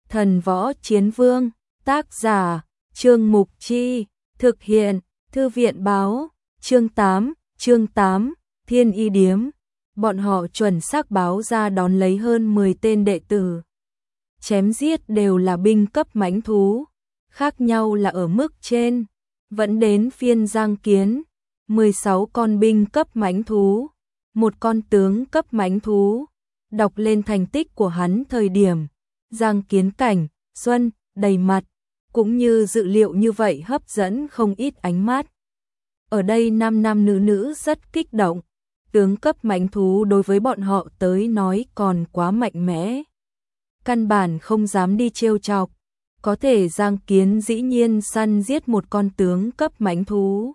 Thần Võ Chiến Vương, tác giả, Trương Mục Chi, thực hiện, Thư viện báo, chương 8, Thiên Y Điếm. Bọn họ chuẩn xác báo ra đón lấy hơn 10 tên đệ tử. Chém giết đều là binh cấp mãnh thú, khác nhau là ở mức trên. Vẫn đến phiên Giang Kiến, 16 con binh cấp mãnh thú, một con tướng cấp mãnh thú. Đọc lên thành tích của hắn thời điểm, Giang Kiến cảnh, xuân, đầy mặt, cũng như dự liệu như vậy hấp dẫn không ít ánh mắt. Ở đây nam nam nữ nữ rất kích động, tướng cấp mãnh thú đối với bọn họ tới nói còn quá mạnh mẽ. Căn bản không dám đi trêu chọc, có thể Giang Kiến dĩ nhiên săn giết một con tướng cấp mãnh thú.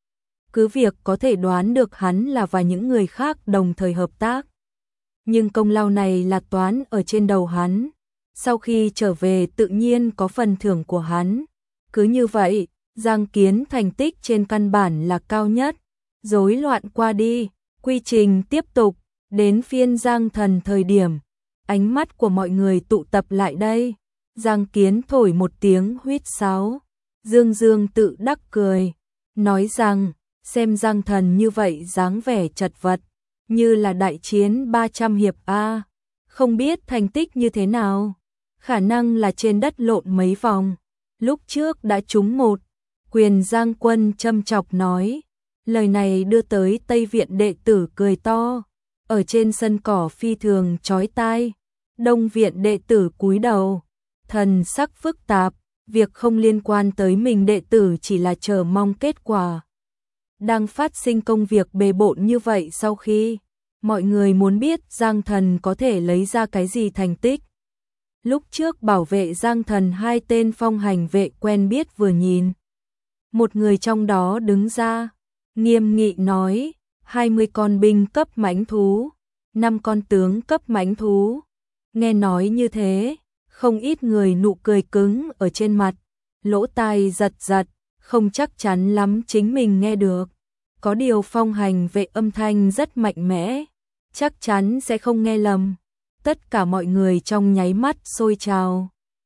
Cứ việc có thể đoán được hắn là và những người khác đồng thời hợp tác. Nhưng công lao này là toán ở trên đầu hắn, sau khi trở về tự nhiên có phần thưởng của hắn. Cứ như vậy, Giang Kiến thành tích trên căn bản là cao nhất. Rối loạn qua đi, quy trình tiếp tục, đến phiên Giang Thần thời điểm. Ánh mắt của mọi người tụ tập lại đây. Giang Kiến thổi một tiếng huýt sáo, dương dương tự đắc cười, nói rằng, xem Giang Thần như vậy dáng vẻ chật vật, như là đại chiến 300 hiệp A, không biết thành tích như thế nào, khả năng là trên đất lộn mấy vòng, lúc trước đã trúng một. Quyền Giang Quân châm chọc nói, lời này đưa tới Tây Viện đệ tử cười to, ở trên sân cỏ phi thường chói tai. Đông Viện đệ tử cúi đầu, thần sắc phức tạp, việc không liên quan tới mình đệ tử chỉ là chờ mong kết quả. Đang phát sinh công việc bề bộn như vậy sau khi, mọi người muốn biết Giang Thần có thể lấy ra cái gì thành tích. Lúc trước bảo vệ Giang Thần hai tên phong hành vệ quen biết vừa nhìn. Một người trong đó đứng ra, nghiêm nghị nói, 20 con binh cấp mãnh thú, 5 con tướng cấp mãnh thú. Nghe nói như thế, không ít người nụ cười cứng ở trên mặt, lỗ tai giật giật, không chắc chắn lắm chính mình nghe được. Có điều phong hành vệ âm thanh rất mạnh mẽ, chắc chắn sẽ không nghe lầm. Tất cả mọi người trong nháy mắt sôi trào.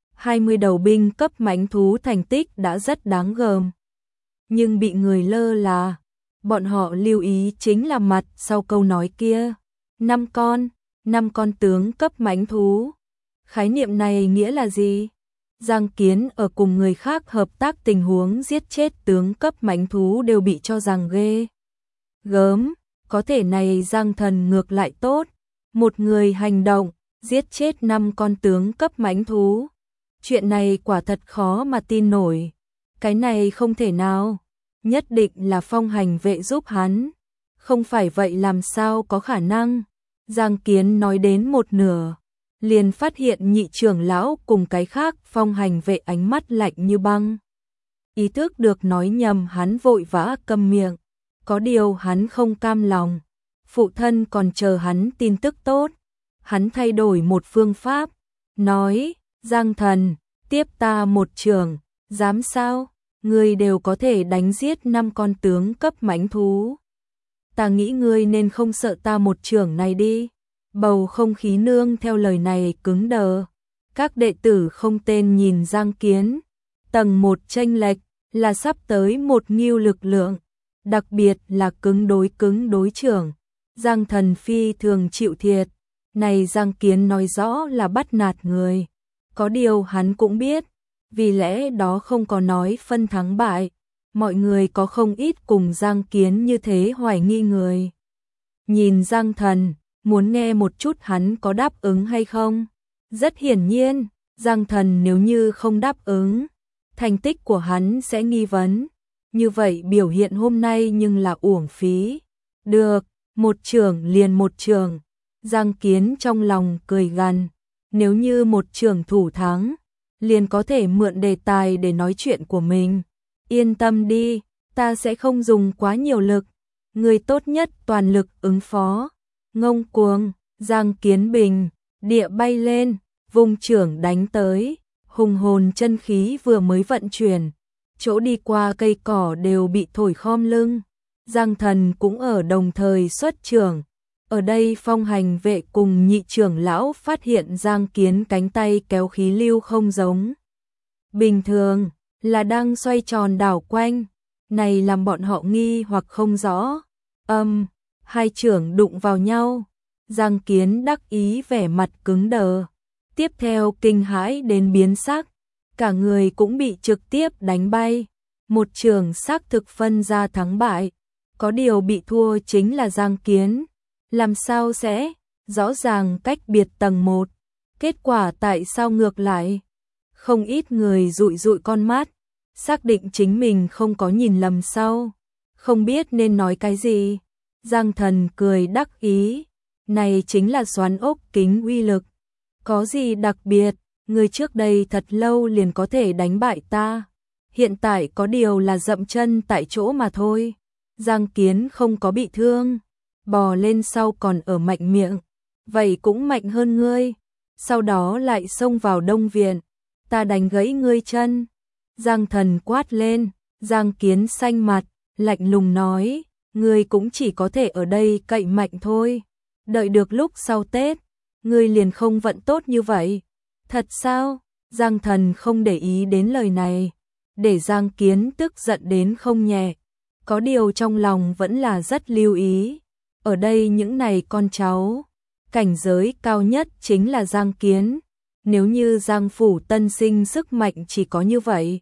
20 đầu binh cấp mãnh thú thành tích đã rất đáng gờm. Nhưng bị người lơ là, bọn họ lưu ý chính là mặt sau câu nói kia. 5 con tướng cấp mãnh thú. Khái niệm này nghĩa là gì? Giang Kiến ở cùng người khác hợp tác tình huống giết chết tướng cấp mãnh thú đều bị cho rằng ghê gớm, có thể này Giang Thần ngược lại tốt, một người hành động, giết chết 5 con tướng cấp mãnh thú. Chuyện này quả thật khó mà tin nổi, cái này không thể nào, nhất định là phong hành vệ giúp hắn, không phải vậy làm sao có khả năng. Giang Kiến nói đến một nửa, liền phát hiện nhị trưởng lão cùng cái khác phong hành vệ ánh mắt lạnh như băng. Ý thức được nói nhầm hắn vội vã câm miệng, có điều hắn không cam lòng, phụ thân còn chờ hắn tin tức tốt. Hắn thay đổi một phương pháp, nói, Giang Thần, tiếp ta một trường, dám sao, ngươi đều có thể đánh giết 5 con tướng cấp mãnh thú. Ta nghĩ ngươi nên không sợ ta một trường này đi. Bầu không khí nương theo lời này cứng đờ. Các đệ tử không tên nhìn Giang Kiến. Tầng 1 chênh lệch là sắp tới một ngưu lực lượng. Đặc biệt là cứng đối trưởng. Giang Thần phi thường chịu thiệt. Này Giang Kiến nói rõ là bắt nạt người. Có điều hắn cũng biết. Vì lẽ đó không có nói phân thắng bại. Mọi người có không ít cùng Giang Kiến như thế hoài nghi người. Nhìn Giang Thần, muốn nghe một chút hắn có đáp ứng hay không? Rất hiển nhiên, Giang Thần nếu như không đáp ứng, thành tích của hắn sẽ nghi vấn. Như vậy biểu hiện hôm nay nhưng là uổng phí. Được, một trường liền một trường. Giang Kiến trong lòng cười gằn, nếu như một trường thủ thắng, liền có thể mượn đề tài để nói chuyện của mình. Yên tâm đi, ta sẽ không dùng quá nhiều lực, người tốt nhất toàn lực ứng phó. Ngông cuồng, Giang Kiến bình, địa bay lên, vùng trưởng đánh tới, hùng hồn chân khí vừa mới vận chuyển, chỗ đi qua cây cỏ đều bị thổi khom lưng. Giang Thần cũng ở đồng thời xuất trưởng, Ở đây Phong Hành Vệ cùng nhị trưởng lão phát hiện Giang Kiến cánh tay kéo khí lưu không giống bình thường, là đang xoay tròn đảo quanh, này làm bọn họ nghi hoặc không rõ. Hai trưởng đụng vào nhau, Giang Kiến đắc ý vẻ mặt cứng đờ, tiếp theo kinh hãi đến biến sắc, cả người cũng bị trực tiếp đánh bay. Một trường xác thực phân ra thắng bại, có điều bị thua chính là Giang Kiến. Làm sao sẽ, rõ ràng cách biệt tầng 1, kết quả tại sao ngược lại? Không ít người dụi dụi con mắt, xác định chính mình không có nhìn lầm sau, không biết nên nói cái gì. Giang Thần cười đắc ý, này chính là xoắn ốc kính uy lực, có gì đặc biệt, người trước đây thật lâu liền có thể đánh bại ta, hiện tại có điều là dậm chân tại chỗ mà thôi. Giang Kiến không có bị thương, bò lên sau còn ở mạnh miệng, vậy cũng mạnh hơn ngươi, sau đó lại xông vào Đông Viện, ta đánh gãy ngươi chân. Giang Thần quát lên, Giang Kiến xanh mặt, lạnh lùng nói, ngươi cũng chỉ có thể ở đây cậy mạnh thôi, đợi được lúc sau Tết, ngươi liền không vận tốt như vậy. Thật sao? Giang Thần không để ý đến lời này, để Giang Kiến tức giận đến không nhẹ, có điều trong lòng vẫn là rất lưu ý. Ở đây những này con cháu, cảnh giới cao nhất chính là Giang Kiến, nếu như Giang phủ tân sinh sức mạnh chỉ có như vậy,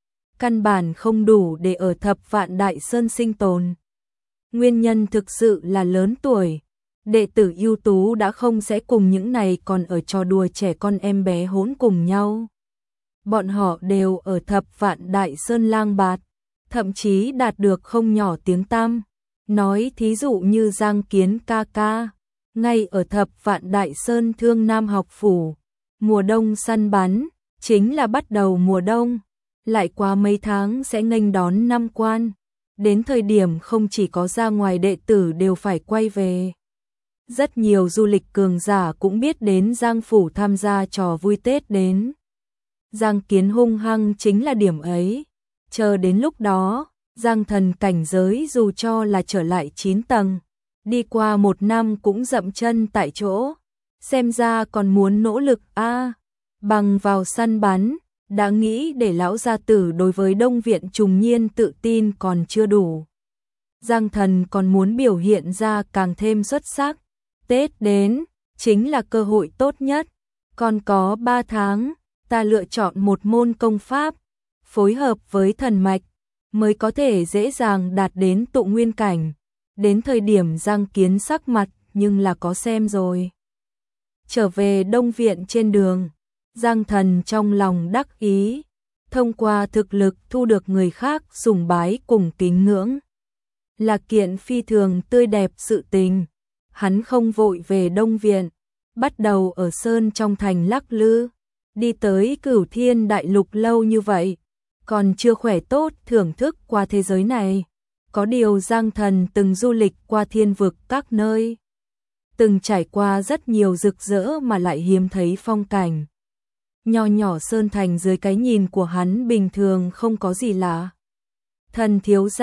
căn bản không đủ để ở Thập Vạn Đại Sơn sinh tồn. Nguyên nhân thực sự là lớn tuổi, đệ tử ưu tú đã không sẽ cùng những này còn ở trò đùa trẻ con em bé hỗn cùng nhau. Bọn họ đều ở Thập Vạn Đại Sơn lang bạt, thậm chí đạt được không nhỏ tiếng tăm. Nói thí dụ như Giang Kiến ca ca, ngay ở Thập Vạn Đại Sơn Thương Nam học phủ, mùa đông săn bắn, chính là bắt đầu mùa đông, lại qua mấy tháng sẽ nghênh đón năm quan, đến thời điểm không chỉ có ra ngoài đệ tử đều phải quay về. Rất nhiều du lịch cường giả cũng biết đến Giang phủ tham gia trò vui Tết đến. Giang Kiến hung hăng chính là điểm ấy, chờ đến lúc đó, Giang Thần cảnh giới dù cho là trở lại 9 tầng, đi qua 1 năm cũng dậm chân tại chỗ, xem ra còn muốn nỗ lực bằng vào săn bắn, đã nghĩ để lão gia tử đối với Đông Viện Trùng Nhiên tự tin còn chưa đủ. Giang Thần còn muốn biểu hiện ra càng thêm xuất sắc, Tết đến, chính là cơ hội tốt nhất, còn có 3 tháng, ta lựa chọn một môn công pháp, phối hợp với thần mạch, mới có thể dễ dàng đạt đến tụ nguyên cảnh. Đến thời điểm Giang Kiến sắc mặt nhưng là có xem rồi. Trở về Đông Viện trên đường, Giang Thần trong lòng đắc ý, thông qua thực lực thu được người khác sùng bái cùng kính ngưỡng, là kiện phi thường tươi đẹp sự tình. Hắn không vội về Đông Viện, bắt đầu ở Sơn trong thành lắc lư, đi tới Cửu Thiên Đại Lục lâu như vậy, còn chưa khỏe tốt thưởng thức qua thế giới này. Có điều Giang Thần từng du lịch qua thiên vực các nơi, từng trải qua rất nhiều rực rỡ mà lại hiếm thấy phong cảnh. Nho nhỏ Sơn Thành dưới cái nhìn của hắn bình thường không có gì lạ. Thần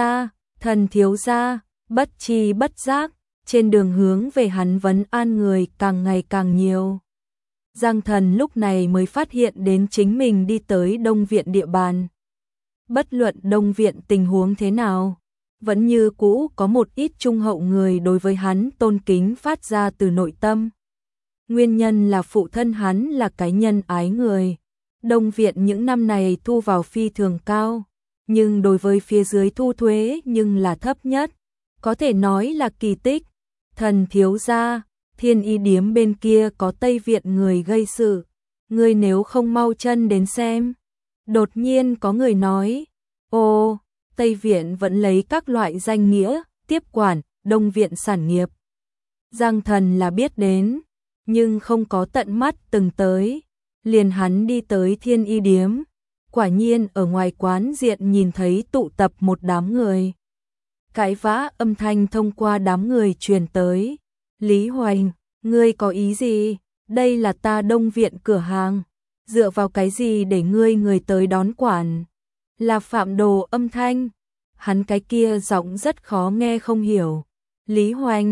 thiếu gia, bất tri bất giác, trên đường hướng về hắn vấn an người càng ngày càng nhiều. Giang Thần lúc này mới phát hiện đến chính mình đi tới Đông Viện địa bàn. Bất luận Đông Viện tình huống thế nào, vẫn như cũ có một ít trung hậu người đối với hắn tôn kính phát ra từ nội tâm. Nguyên nhân là phụ thân hắn là cái nhân ái người. Đông Viện những năm này thu vào phi thường cao, nhưng đối với phía dưới thu thuế nhưng là thấp nhất, có thể nói là kỳ tích. Thần thiếu gia, Thiên Y điếm bên kia có Tây Viện người gây sự, ngươi nếu không mau chân đến xem. Đột nhiên có người nói, ô, Tây Viện vẫn lấy các loại danh nghĩa, tiếp quản, Đông Viện sản nghiệp. Giang Thần là biết đến, nhưng không có tận mắt từng tới, liền hắn đi tới Thiên Y điếm. Quả nhiên ở ngoài quán diện nhìn thấy tụ tập một đám người. Cãi vã âm thanh thông qua đám người truyền tới. Lý Hoành, ngươi có ý gì? Đây là ta Đông Viện cửa hàng. Dựa vào cái gì để ngươi người tới đón quản? Là phạm đồ âm thanh. Hắn cái kia giọng rất khó nghe không hiểu. Lý Hoành,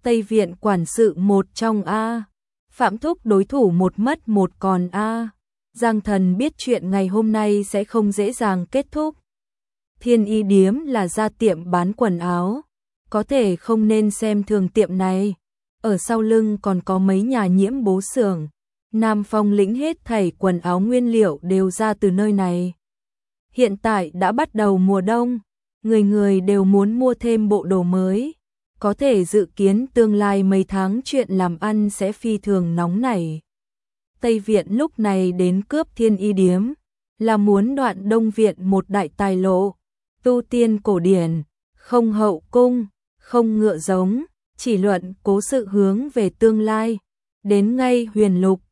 Tây viện quản sự một trong a. Phạm Thúc đối thủ một mất một còn a. Giang Thần biết chuyện ngày hôm nay sẽ không dễ dàng kết thúc. Thiên Y Điếm là gia tiệm bán quần áo, có thể không nên xem thường tiệm này. Ở sau lưng còn có mấy nhà nhiễm bố xưởng. Nam Phong lĩnh hết thảy quần áo nguyên liệu đều ra từ nơi này. Hiện tại đã bắt đầu mùa đông, người người đều muốn mua thêm bộ đồ mới. Có thể dự kiến tương lai mấy tháng chuyện làm ăn sẽ phi thường nóng nảy. Tây Viện lúc này đến cướp Thiên Y Điếm, là muốn đoạn Đông Viện một đại tài lộ. Tu tiên cổ điển, không hậu cung, không ngựa giống, chỉ luận cố sự hướng về tương lai. Đến ngay Huyền Lục,